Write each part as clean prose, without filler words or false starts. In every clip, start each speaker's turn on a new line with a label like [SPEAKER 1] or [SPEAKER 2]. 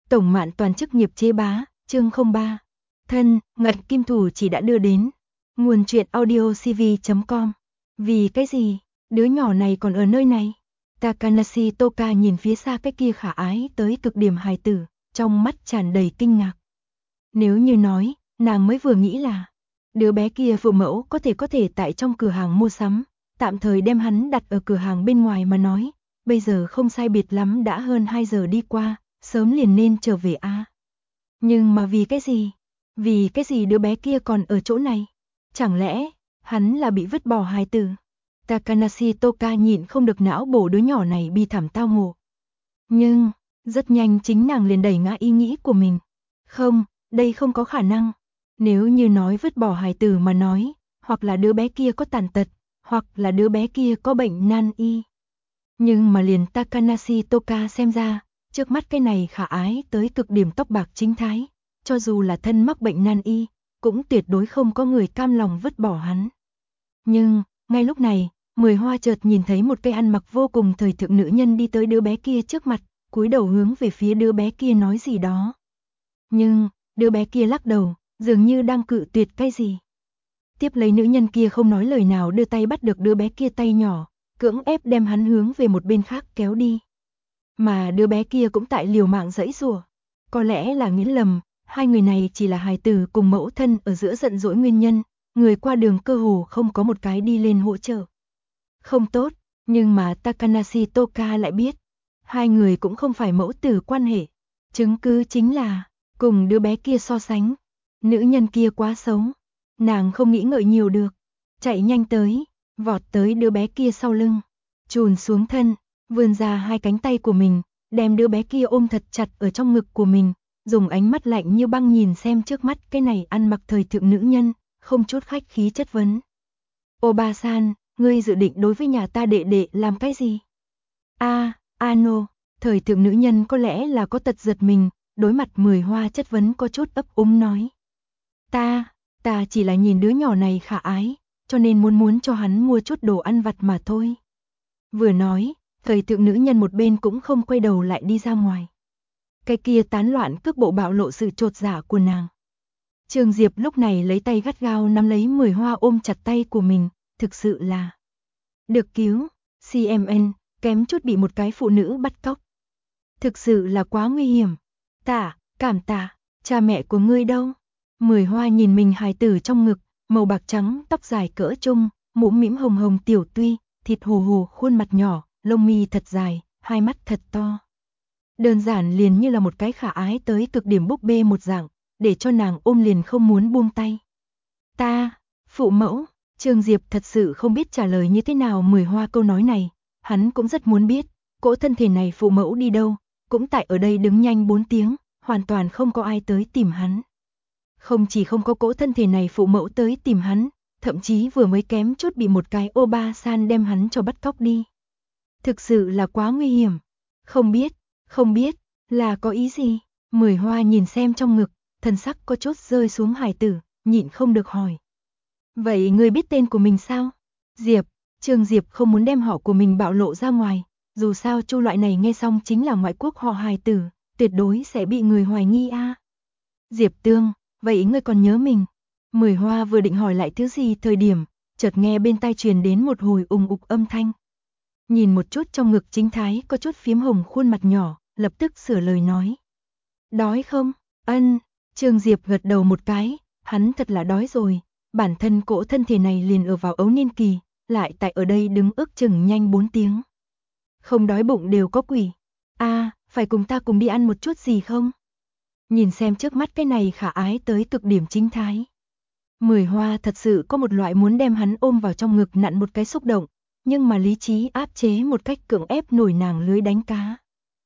[SPEAKER 1] Tổng Mạn Toàn chức nghiệp chế bá, chương 03. Thân, Ngật Kim Thủ chỉ đã đưa đến. Nguồn truyện audiocv.com. Vì cái gì? Đứa nhỏ này còn ở nơi này? Takanashi Toka nhìn phía xa cái kia khả ái tới cực điểm hài tử, trong mắt tràn đầy kinh ngạc. Nếu như nói, nàng mới vừa nghĩ là đứa bé kia phụ mẫu có thể tại trong cửa hàng mua sắm, tạm thời đem hắn đặt ở cửa hàng bên ngoài mà nói, bây giờ không sai biệt lắm đã hơn 2 giờ đi qua, sớm liền nên trở về a. Nhưng mà vì cái gì? Vì cái gì đứa bé kia còn ở chỗ này? Chẳng lẽ, hắn là bị vứt bỏ hài tử? Takanashi Toka nhịn không được não bổ đứa nhỏ này bi thảm tao ngộ. Nhưng, rất nhanh chính nàng liền đẩy ngã ý nghĩ của mình. Không, đây không có khả năng. Nếu như nói vứt bỏ hài tử mà nói, hoặc là đứa bé kia có tàn tật, hoặc là đứa bé kia có bệnh nan y. Nhưng mà liền Takanashi Toka xem ra, trước mắt cái này khả ái tới cực điểm tóc bạc chính thái, cho dù là thân mắc bệnh nan y, cũng tuyệt đối không có người cam lòng vứt bỏ hắn. Nhưng, ngay lúc này, Mười Hoa chợt nhìn thấy một cây ăn mặc vô cùng thời thượng nữ nhân đi tới đứa bé kia trước mặt, cúi đầu hướng về phía đứa bé kia nói gì đó. Nhưng, đứa bé kia lắc đầu, dường như đang cự tuyệt cái gì. Tiếp lấy nữ nhân kia không nói lời nào đưa tay bắt được đứa bé kia tay nhỏ, cưỡng ép đem hắn hướng về một bên khác kéo đi. Mà đứa bé kia cũng tại liều mạng giãy giụa. Có lẽ là nghĩ lầm, hai người này chỉ là hài tử cùng mẫu thân ở giữa giận dỗi nguyên nhân, người qua đường cơ hồ không có một cái đi lên hỗ trợ. Không tốt, nhưng mà Takanashi Toka lại biết, hai người cũng không phải mẫu tử quan hệ. Chứng cứ chính là, cùng đứa bé kia so sánh, nữ nhân kia quá xấu. Nàng không nghĩ ngợi nhiều được, chạy nhanh tới, vọt tới đứa bé kia sau lưng, chùn xuống thân, vươn ra hai cánh tay của mình, đem đứa bé kia ôm thật chặt ở trong ngực của mình, dùng ánh mắt lạnh như băng nhìn xem trước mắt cái này ăn mặc thời thượng nữ nhân, không chút khách khí chất vấn. Oba-san, ngươi dự định đối với nhà ta đệ đệ làm cái gì? Ano, thời thượng nữ nhân có lẽ là có tật giật mình, đối mặt Mười Hoa chất vấn có chút ấp úng nói. Ta chỉ là nhìn đứa nhỏ này khả ái, cho nên muốn cho hắn mua chút đồ ăn vặt mà thôi. Vừa nói, thời thượng nữ nhân một bên cũng không quay đầu lại đi ra ngoài. Cái kia tán loạn cước bộ bạo lộ sự chột dạ của nàng. Trường Diệp lúc này lấy tay gắt gao nắm lấy Mười Hoa ôm chặt tay của mình, thực sự là được cứu, CMN, kém chút bị một cái phụ nữ bắt cóc. Thực sự là quá nguy hiểm. Cảm tạ, cha mẹ của ngươi đâu? Mười Hoa nhìn mình hài tử trong ngực, màu bạc trắng, tóc dài cỡ trung, mũm mĩm hồng hồng tiểu tuy, thịt hồ hồ, khuôn mặt nhỏ, lông mi thật dài, hai mắt thật to. Đơn giản liền như là một cái khả ái tới cực điểm búp bê một dạng, để cho nàng ôm liền không muốn buông tay. Phụ mẫu, Trường Diệp thật sự không biết trả lời như thế nào Mười Hoa câu nói này, hắn cũng rất muốn biết, cỗ thân thể này phụ mẫu đi đâu, cũng tại ở đây đứng nhanh 4 tiếng, hoàn toàn không có ai tới tìm hắn. Không chỉ không có cỗ thân thể này phụ mẫu tới tìm hắn, thậm chí vừa mới kém chút bị một cái Oba-san đem hắn cho bắt cóc đi. Thực sự là quá nguy hiểm. Không biết, là có ý gì? Mười Hoa nhìn xem trong ngực, thần sắc có chút rơi xuống hài tử, nhịn không được hỏi. Vậy ngươi biết tên của mình sao? Trường Diệp không muốn đem họ của mình bạo lộ ra ngoài, dù sao chu loại này nghe xong chính là ngoại quốc họ hài tử, tuyệt đối sẽ bị người hoài nghi a. Diệp Tương, vậy ngươi còn nhớ mình? Mười Hoa vừa định hỏi lại thứ gì thời điểm, chợt nghe bên tai truyền đến một hồi ùng ục âm thanh. Nhìn một chút trong ngực chính thái có chút phiếm hồng khuôn mặt nhỏ, lập tức sửa lời nói. Đói không? Trường Diệp gật đầu một cái, hắn thật là đói rồi, bản thân cỗ thân thể này liền ở vào ấu niên kỳ, lại tại ở đây đứng ước chừng nhanh 4 tiếng. Không đói bụng đều có quỷ. Phải cùng ta cùng đi ăn một chút gì không? Nhìn xem trước mắt cái này khả ái tới cực điểm chính thái. Mười Hoa thật sự có một loại muốn đem hắn ôm vào trong ngực nặn một cái xúc động, nhưng mà lý trí áp chế một cách cưỡng ép nổi nàng lưới đánh cá.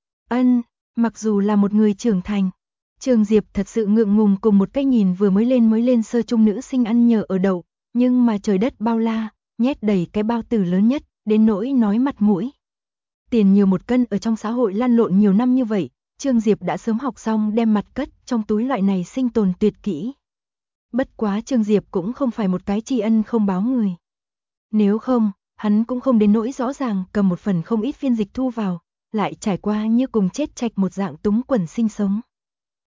[SPEAKER 1] Mặc dù là một người trưởng thành, Trường Diệp thật sự ngượng ngùng cùng một cái nhìn vừa mới lên sơ trung nữ sinh ăn nhờ ở đậu, nhưng mà trời đất bao la, nhét đầy cái bao tử lớn nhất, đến nỗi nói mặt mũi. Tiền nhiều một cân ở trong xã hội lăn lộn nhiều năm như vậy, Trường Diệp đã sớm học xong đem mặt cất trong túi loại này sinh tồn tuyệt kỹ. Bất quá Trường Diệp cũng không phải một cái tri ân không báo người. Nếu không, hắn cũng không đến nỗi rõ ràng cầm một phần không ít phiên dịch thu vào, lại trải qua như cùng chết chạch một dạng túng quẩn sinh sống.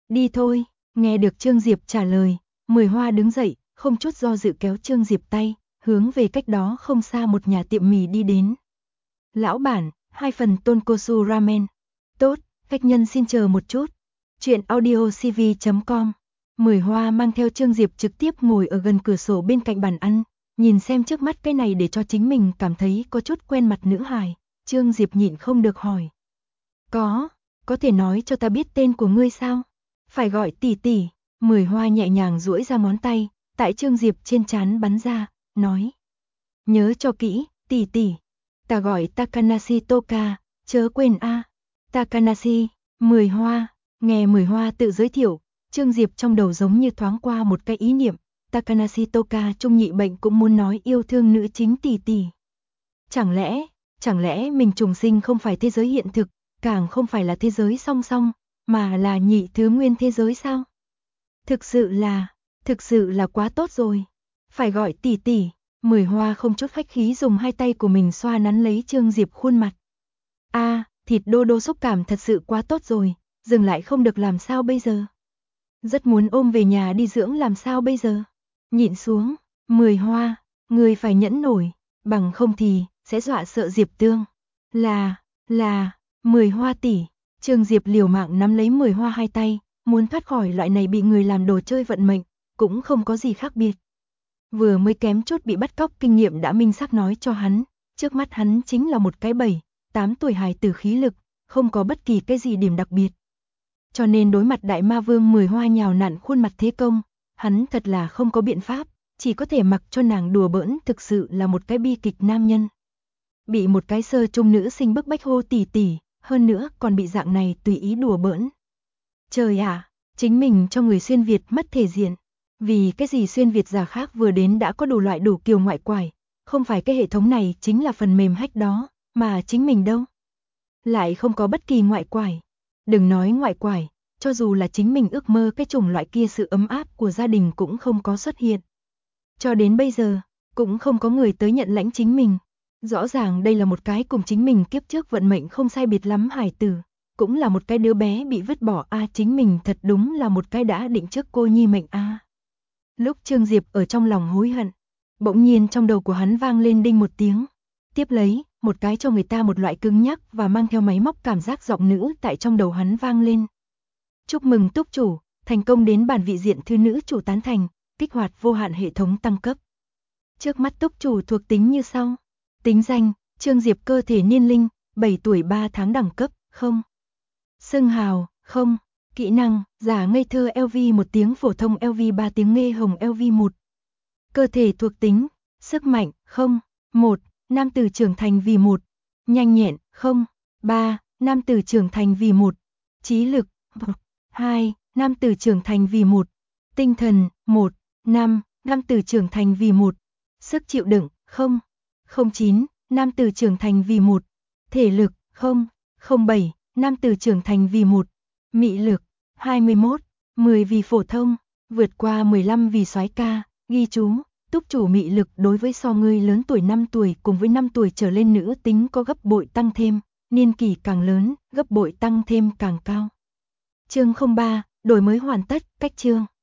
[SPEAKER 1] Đi thôi, nghe được Trương Diệp trả lời, Mười Hoa đứng dậy, không chút do dự kéo Trương Diệp tay, hướng về cách đó không xa một nhà tiệm mì đi đến. Lão bản, 2 phần tonkotsu ramen. Tốt, khách nhân xin chờ một chút. Chuyện audiocv.com. Mười Hoa mang theo Trương Diệp trực tiếp ngồi ở gần cửa sổ bên cạnh bàn ăn, nhìn xem trước mắt cái này để cho chính mình cảm thấy có chút quen mặt nữ hài. Trương Diệp nhịn không được hỏi. Có thể nói cho ta biết tên của ngươi sao? Phải gọi tỷ tỷ. Mười Hoa nhẹ nhàng duỗi ra ngón tay, tại Trương Diệp trên trán bắn ra, nói. Nhớ cho kỹ, tỷ tỷ. Ta gọi Takanashi Toka, chớ quên a. Takanashi, Mười Hoa. Nghe Mười Hoa tự giới thiệu, Trương Diệp trong đầu giống như thoáng qua một cái ý niệm. Takanashi Toka trung nhị bệnh cũng muốn nói yêu thương nữ chính tỷ tỷ. Chẳng lẽ mình trùng sinh không phải thế giới hiện thực, càng không phải là thế giới song song, mà là nhị thứ nguyên thế giới sao? Thực sự là quá tốt rồi. Phải gọi tỷ tỷ. Mười Hoa không chút khách khí dùng hai tay của mình xoa nắn lấy Trương Diệp khuôn mặt. Thịt đô đô xúc cảm thật sự quá tốt rồi, dừng lại không được làm sao bây giờ? Rất muốn ôm về nhà đi dưỡng làm sao bây giờ? Nhịn xuống, Mười Hoa, người phải nhẫn nổi, bằng không thì sẽ dọa sợ Diệp Tương. Là, Mười Hoa tỷ. Trương Diệp liều mạng nắm lấy Mười Hoa hai tay, muốn thoát khỏi loại này bị người làm đồ chơi vận mệnh, cũng không có gì khác biệt. Vừa mới kém chút bị bắt cóc kinh nghiệm đã minh xác nói cho hắn, trước mắt hắn chính là một cái 7-8 tuổi hài tử khí lực, không có bất kỳ cái gì điểm đặc biệt. Cho nên đối mặt đại ma vương Mười Hoa nhào nặn khuôn mặt thế công, hắn thật là không có biện pháp, chỉ có thể mặc cho nàng đùa bỡn, thực sự là một cái bi kịch nam nhân. Bị một cái sơ trung nữ sinh bức bách hô tỷ tỷ, hơn nữa còn bị dạng này tùy ý đùa bỡn. Trời ạ, chính mình cho người xuyên Việt mất thể diện. Vì cái gì xuyên Việt giả khác vừa đến đã có đủ loại đủ kiểu ngoại quải, không phải cái hệ thống này chính là phần mềm hack đó, mà chính mình đâu. Lại không có bất kỳ ngoại quải. Đừng nói ngoại quải, cho dù là chính mình ước mơ cái chủng loại kia sự ấm áp của gia đình cũng không có xuất hiện. Cho đến bây giờ, cũng không có người tới nhận lãnh chính mình. Rõ ràng đây là một cái cùng chính mình kiếp trước vận mệnh không sai biệt lắm hải tử, cũng là một cái đứa bé bị vứt bỏ chính mình thật đúng là một cái đã định trước cô nhi mệnh Lúc Trương Diệp ở trong lòng hối hận, bỗng nhiên trong đầu của hắn vang lên đinh một tiếng. Tiếp lấy, một cái cho người ta một loại cứng nhắc và mang theo máy móc cảm giác giọng nữ tại trong đầu hắn vang lên. Chúc mừng túc chủ, thành công đến bản vị diện thư nữ chủ tán thành, kích hoạt vô hạn hệ thống tăng cấp. Trước mắt túc chủ thuộc tính như sau. Tính danh, Trương Diệp cơ thể niên linh, 7 tuổi 3 tháng đẳng cấp, 0. Xưng hào, 0. Kỹ năng, giả ngây thơ LV 1 tiếng phổ thông LV 3 tiếng nghe hồng LV 1. Cơ thể thuộc tính, sức mạnh, 0. 1. Nam tử trưởng thành vì 1. Nhanh nhẹn, 0. 3. Nam tử trưởng thành vì 1. Trí lực, 2. Nam tử trưởng thành vì 1. Tinh thần, 1. 5. Nam tử trưởng thành vì 1. Sức chịu đựng, 0. 09. Nam tử trưởng thành vì 1. Thể lực, 0. 07. Nam tử trưởng thành vì 1. Mị lực, 21. 10 vì phổ thông, vượt qua 15 vì soái ca. Ghi chú, túc chủ mị lực đối với so ngươi lớn tuổi 5 tuổi cùng với 5 tuổi trở lên nữ tính có gấp bội tăng thêm, niên kỷ càng lớn, gấp bội tăng thêm càng cao. Chương 03, đổi mới hoàn tất, cách chương.